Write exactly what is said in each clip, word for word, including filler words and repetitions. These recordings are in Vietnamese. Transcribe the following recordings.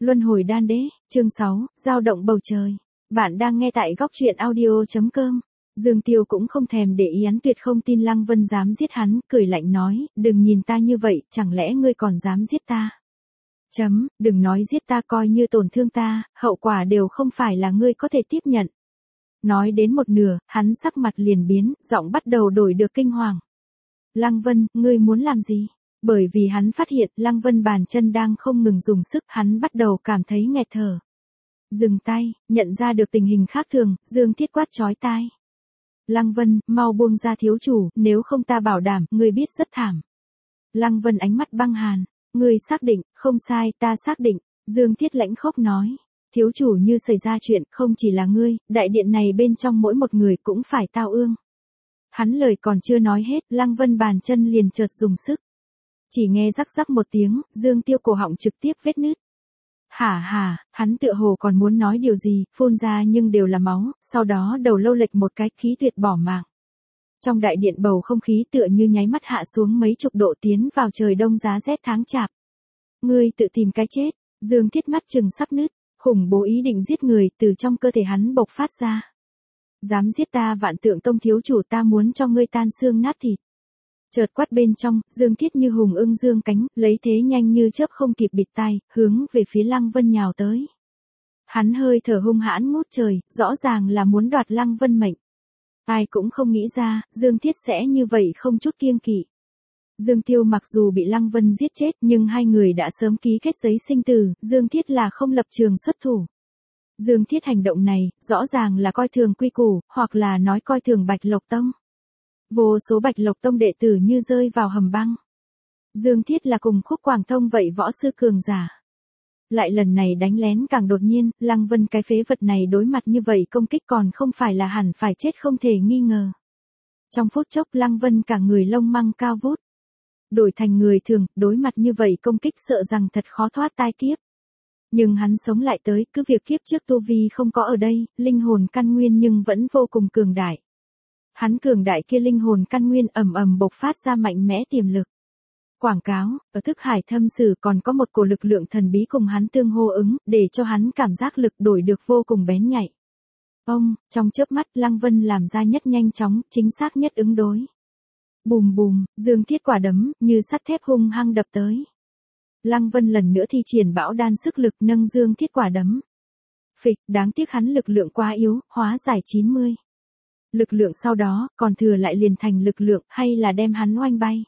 Luân hồi đan đế, chương sáu, dao động bầu trời. Bạn đang nghe tại góc truyện audio chấm com. Dương Tiêu cũng không thèm để ý, hắn tuyệt không tin Lăng Vân dám giết hắn, cười lạnh nói, đừng nhìn ta như vậy, chẳng lẽ ngươi còn dám giết ta? Chấm, đừng nói giết ta, coi như tổn thương ta, hậu quả đều không phải là ngươi có thể tiếp nhận. Nói đến một nửa, hắn sắc mặt liền biến, giọng bắt đầu đổi được kinh hoàng. Lăng Vân, ngươi muốn làm gì? Bởi vì hắn phát hiện Lăng Vân bàn chân đang không ngừng dùng sức, hắn bắt đầu cảm thấy nghẹt thở. Dừng tay, nhận ra được tình hình khác thường, Dương Thiết quát chói tai. Lăng Vân, mau buông ra thiếu chủ, nếu không ta bảo đảm, ngươi biết rất thảm. Lăng Vân ánh mắt băng hàn, ngươi xác định, không sai, ta xác định. Dương Thiết lãnh khốc nói, thiếu chủ như xảy ra chuyện, không chỉ là ngươi, đại điện này bên trong mỗi một người cũng phải tao ương. Hắn lời còn chưa nói hết, Lăng Vân bàn chân liền chợt dùng sức. Chỉ nghe rắc rắc một tiếng, Dương Tiêu cổ họng trực tiếp vết nứt. Hả hả, hắn tựa hồ còn muốn nói điều gì, phun ra nhưng đều là máu, sau đó đầu lâu lệch một cái, khí tuyệt bỏ mạng. Trong đại điện bầu không khí tựa như nháy mắt hạ xuống mấy chục độ, tiến vào trời đông giá rét tháng chạp. Ngươi tự tìm cái chết, Dương Thiết mắt trừng sắp nứt, khủng bố ý định giết người từ trong cơ thể hắn bộc phát ra. Dám giết ta Vạn Tượng Tông thiếu chủ, ta muốn cho ngươi tan xương nát thịt. Chợt quát bên trong, Dương Thiết như hùng ưng dương cánh, lấy thế nhanh như chớp không kịp bịt tai, hướng về phía Lăng Vân nhào tới. Hắn hơi thở hung hãn ngút trời, rõ ràng là muốn đoạt Lăng Vân mệnh. Ai cũng không nghĩ ra, Dương Thiết sẽ như vậy không chút kiêng kỵ. Dương Tiêu mặc dù bị Lăng Vân giết chết, nhưng hai người đã sớm ký kết giấy sinh tử, Dương Thiết là không lập trường xuất thủ. Dương Thiết hành động này, rõ ràng là coi thường quy củ, hoặc là nói coi thường Bạch Lộc Tông. Vô số Bạch Lộc Tông đệ tử như rơi vào hầm băng. Dương Thiết là cùng Khúc Quảng Thông vậy võ sư cường giả. Lại lần này đánh lén càng đột nhiên, Lăng Vân cái phế vật này đối mặt như vậy công kích còn không phải là hẳn phải chết không thể nghi ngờ. Trong phút chốc Lăng Vân cả người lông măng cao vút. Đổi thành người thường, đối mặt như vậy công kích sợ rằng thật khó thoát tai kiếp. Nhưng hắn sống lại tới, cứ việc kiếp trước tu vi không có ở đây, linh hồn căn nguyên nhưng vẫn vô cùng cường đại. Hắn cường đại kia linh hồn căn nguyên ầm ầm bộc phát ra mạnh mẽ tiềm lực. Quảng cáo, ở thức hải thâm sử còn có một cổ lực lượng thần bí cùng hắn tương hô ứng, để cho hắn cảm giác lực đổi được vô cùng bén nhạy. Ông, trong chớp mắt Lăng Vân làm ra nhất nhanh chóng, chính xác nhất ứng đối. Bùm bùm, Dương Thiết quả đấm, như sắt thép hung hăng đập tới. Lăng Vân lần nữa thi triển bão đan sức lực nâng Dương Thiết quả đấm. Phịch, đáng tiếc hắn lực lượng quá yếu, hóa giải chín mươi. Lực lượng sau đó, còn thừa lại liền thành lực lượng, hay là đem hắn oanh bay.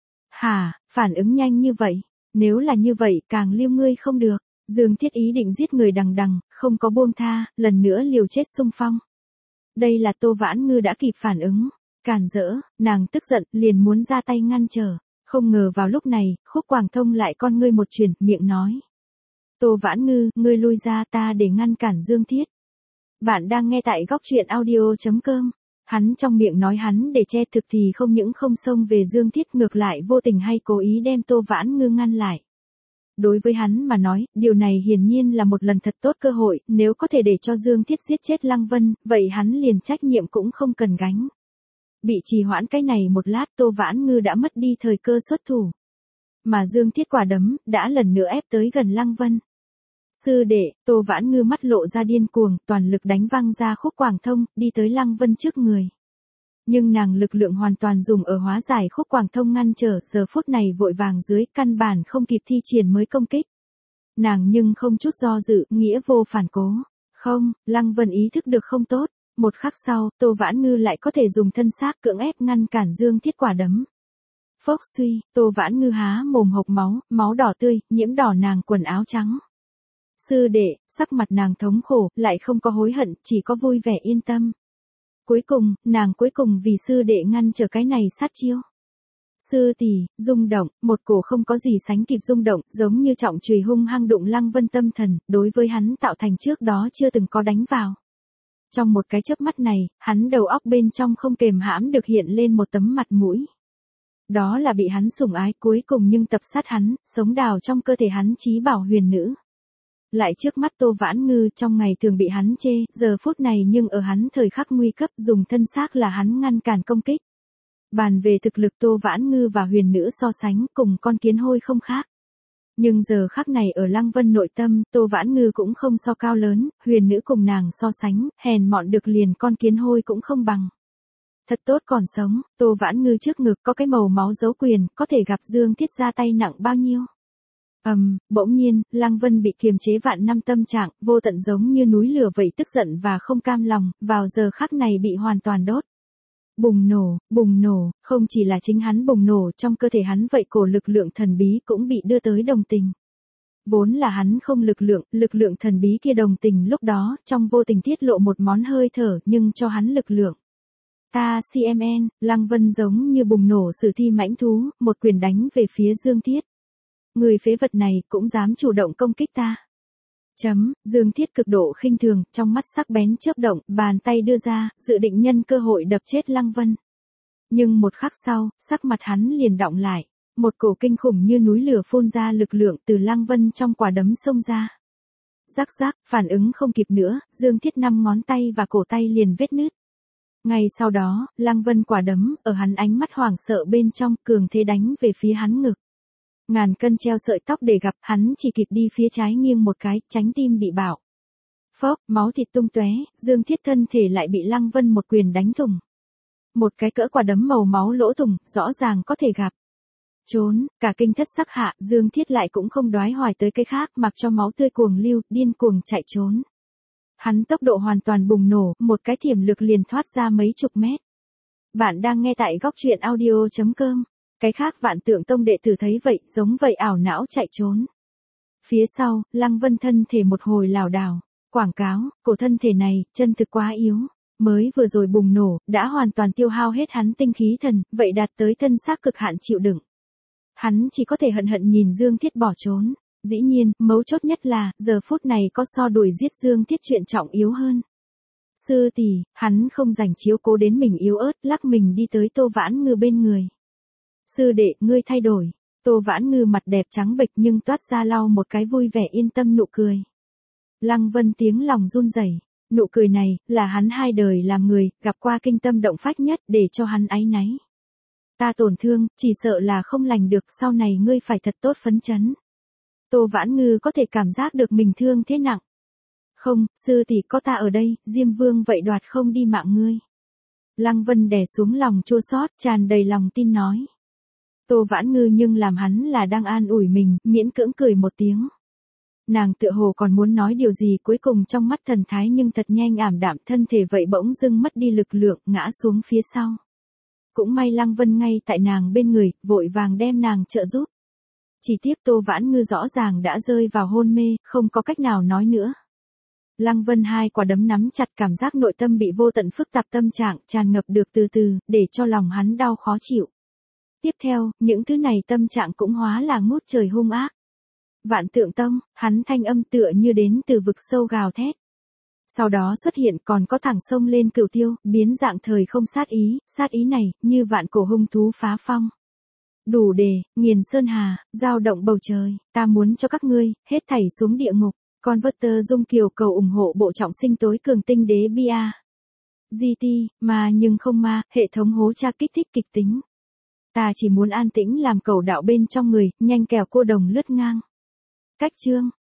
Hả, phản ứng nhanh như vậy, nếu là như vậy càng liêu ngươi không được. Dương Thiết ý định giết người đằng đằng, không có buông tha, lần nữa liều chết xung phong. Đây là Tô Vãn Ngư đã kịp phản ứng, càn rỡ, nàng tức giận, liền muốn ra tay ngăn trở. Không ngờ vào lúc này, Khúc Quảng Thông lại con ngươi một chuyển, miệng nói. Tô Vãn Ngư, ngươi lui ra, ta để ngăn cản Dương Thiết. Bạn đang nghe tại góc truyện audio chấm com. Hắn trong miệng nói hắn để che, thực thì không những không xông về Dương Thiết, ngược lại vô tình hay cố ý đem Tô Vãn Ngư ngăn lại. Đối với hắn mà nói, điều này hiển nhiên là một lần thật tốt cơ hội, nếu có thể để cho Dương Thiết giết chết Lăng Vân, vậy hắn liền trách nhiệm cũng không cần gánh. Bị trì hoãn cái này một lát, Tô Vãn Ngư đã mất đi thời cơ xuất thủ. Mà Dương Thiết quả đấm, đã lần nữa ép tới gần Lăng Vân. Sư đệ, Tô Vãn Ngư mắt lộ ra điên cuồng, toàn lực đánh văng ra Khúc Quảng Thông, đi tới Lăng Vân trước người. Nhưng nàng lực lượng hoàn toàn dùng ở hóa giải Khúc Quảng Thông ngăn trở, giờ phút này vội vàng dưới, căn bản không kịp thi triển mới công kích. Nàng nhưng không chút do dự, nghĩa vô phản cố. Không, Lăng Vân ý thức được không tốt. Một khắc sau, Tô Vãn Ngư lại có thể dùng thân xác cưỡng ép ngăn cản Dương Thiết quả đấm. Phốc suy, Tô Vãn Ngư há mồm hộc máu, máu đỏ tươi, nhiễm đỏ nàng quần áo trắng. Sư đệ, sắc mặt nàng thống khổ, lại không có hối hận, chỉ có vui vẻ yên tâm. Cuối cùng, nàng cuối cùng vì sư đệ ngăn trở cái này sát chiêu. Sư tỷ, rung động, một cổ không có gì sánh kịp rung động, giống như trọng chùy hung hăng đụng Lăng Vân tâm thần, đối với hắn tạo thành trước đó chưa từng có đánh vào. Trong một cái chớp mắt này, hắn đầu óc bên trong không kềm hãm được hiện lên một tấm mặt mũi. Đó là bị hắn sủng ái, cuối cùng nhưng tập sát hắn, sống đào trong cơ thể hắn chí bảo huyền nữ. Lại trước mắt Tô Vãn Ngư, trong ngày thường bị hắn chê, giờ phút này nhưng ở hắn thời khắc nguy cấp, dùng thân xác là hắn ngăn cản công kích. Bàn về thực lực, Tô Vãn Ngư và huyền nữ so sánh, cùng con kiến hôi không khác. Nhưng giờ khắc này ở Lăng Vân nội tâm, Tô Vãn Ngư cũng không so cao lớn, huyền nữ cùng nàng so sánh, hèn mọn được liền con kiến hôi cũng không bằng. Thật tốt còn sống, Tô Vãn Ngư trước ngực có cái màu máu dấu quyền, có thể gặp Dương Thiết ra tay nặng bao nhiêu. Ầm, um, bỗng nhiên, Lăng Vân bị kiềm chế vạn năm tâm trạng, vô tận giống như núi lửa vậy tức giận và không cam lòng, vào giờ khắc này bị hoàn toàn đốt. Bùng nổ, bùng nổ, không chỉ là chính hắn bùng nổ trong cơ thể hắn vậy cổ lực lượng thần bí cũng bị đưa tới đồng tình. Vốn là hắn không lực lượng, lực lượng thần bí kia đồng tình lúc đó, trong vô tình tiết lộ một món hơi thở nhưng cho hắn lực lượng. Ta xê em en, Lăng Vân giống như bùng nổ sử thi mãnh thú, một quyền đánh về phía Dương Thiết. Người phế vật này cũng dám chủ động công kích ta. Chấm, Dương Thiết cực độ khinh thường, trong mắt sắc bén chớp động, bàn tay đưa ra, dự định nhân cơ hội đập chết Lăng Vân. Nhưng một khắc sau, sắc mặt hắn liền đọng lại, một cổ kinh khủng như núi lửa phun ra lực lượng từ Lăng Vân trong quả đấm xông ra. Rắc rắc, phản ứng không kịp nữa, Dương Thiết năm ngón tay và cổ tay liền vết nứt. Ngay sau đó, Lăng Vân quả đấm, ở hắn ánh mắt hoảng sợ bên trong, cường thế đánh về phía hắn ngực. Ngàn cân treo sợi tóc để gặp, hắn chỉ kịp đi phía trái nghiêng một cái, tránh tim bị bạo. Phốc, máu thịt tung tóe, Dương Thiết thân thể lại bị Lăng Vân một quyền đánh thủng. Một cái cỡ quả đấm màu máu lỗ thủng, rõ ràng có thể gặp. Trốn, cả kinh thất sắc hạ, Dương Thiết lại cũng không đoái hoài tới cái khác, mặc cho máu tươi cuồng lưu, điên cuồng chạy trốn. Hắn tốc độ hoàn toàn bùng nổ, một cái thiểm lực liền thoát ra mấy chục mét. Bạn đang nghe tại góc truyện audio chấm com. Cái khác Vạn Tượng Tông đệ tử thấy vậy, giống vậy ảo não chạy trốn. Phía sau, Lăng Vân thân thể một hồi lảo đảo, quảng cáo, cổ thân thể này, chân thực quá yếu, mới vừa rồi bùng nổ, đã hoàn toàn tiêu hao hết hắn tinh khí thần, vậy đạt tới thân xác cực hạn chịu đựng. Hắn chỉ có thể hận hận nhìn Dương Thiết bỏ trốn, dĩ nhiên, mấu chốt nhất là, giờ phút này có so đuổi giết Dương Thiết chuyện trọng yếu hơn. Sư tỷ, hắn không dành chiếu cố đến mình yếu ớt, lắc mình đi tới Tô Vãn Ngư bên người. Sư đệ, ngươi thay đổi. Tô Vãn Ngư mặt đẹp trắng bệch nhưng toát ra lau một cái vui vẻ yên tâm nụ cười. Lăng Vân tiếng lòng run rẩy, nụ cười này, là hắn hai đời làm người, gặp qua kinh tâm động phách nhất để cho hắn áy náy. Ta tổn thương, chỉ sợ là không lành được, sau này ngươi phải thật tốt phấn chấn. Tô Vãn Ngư có thể cảm giác được mình thương thế nặng. Không, sư tỷ có ta ở đây, Diêm Vương vậy đoạt không đi mạng ngươi. Lăng Vân đè xuống lòng chua xót, tràn đầy lòng tin nói. Tô Vãn Ngư nhưng làm hắn là đang an ủi mình, miễn cưỡng cười một tiếng. Nàng tựa hồ còn muốn nói điều gì cuối cùng trong mắt thần thái nhưng thật nhanh ảm đạm, thân thể vậy bỗng dưng mất đi lực lượng, ngã xuống phía sau. Cũng may Lăng Vân ngay tại nàng bên người, vội vàng đem nàng trợ giúp. Chỉ tiếc Tô Vãn Ngư rõ ràng đã rơi vào hôn mê, không có cách nào nói nữa. Lăng Vân hai quả đấm nắm chặt, cảm giác nội tâm bị vô tận phức tạp tâm trạng tràn ngập được từ từ, để cho lòng hắn đau khó chịu. Tiếp theo, những thứ này tâm trạng cũng hóa là ngút trời hung ác. Vạn Tượng Tông, hắn thanh âm tựa như đến từ vực sâu gào thét. Sau đó xuất hiện còn có thẳng sông lên Cửu Tiêu, biến dạng thời không sát ý, sát ý này, như vạn cổ hung thú phá phong. Đủ để, nghiền sơn hà, dao động bầu trời, ta muốn cho các ngươi, hết thảy xuống địa ngục. Converter Dung Kiều cầu ủng hộ bộ trọng sinh tối cường tinh đế bia. giê tê, mà nhưng không ma, hệ thống hố tra kích thích kịch tính. Ta chỉ muốn an tĩnh làm cầu đạo bên trong người, nhanh kẻo cô đồng lướt ngang. Cách chương.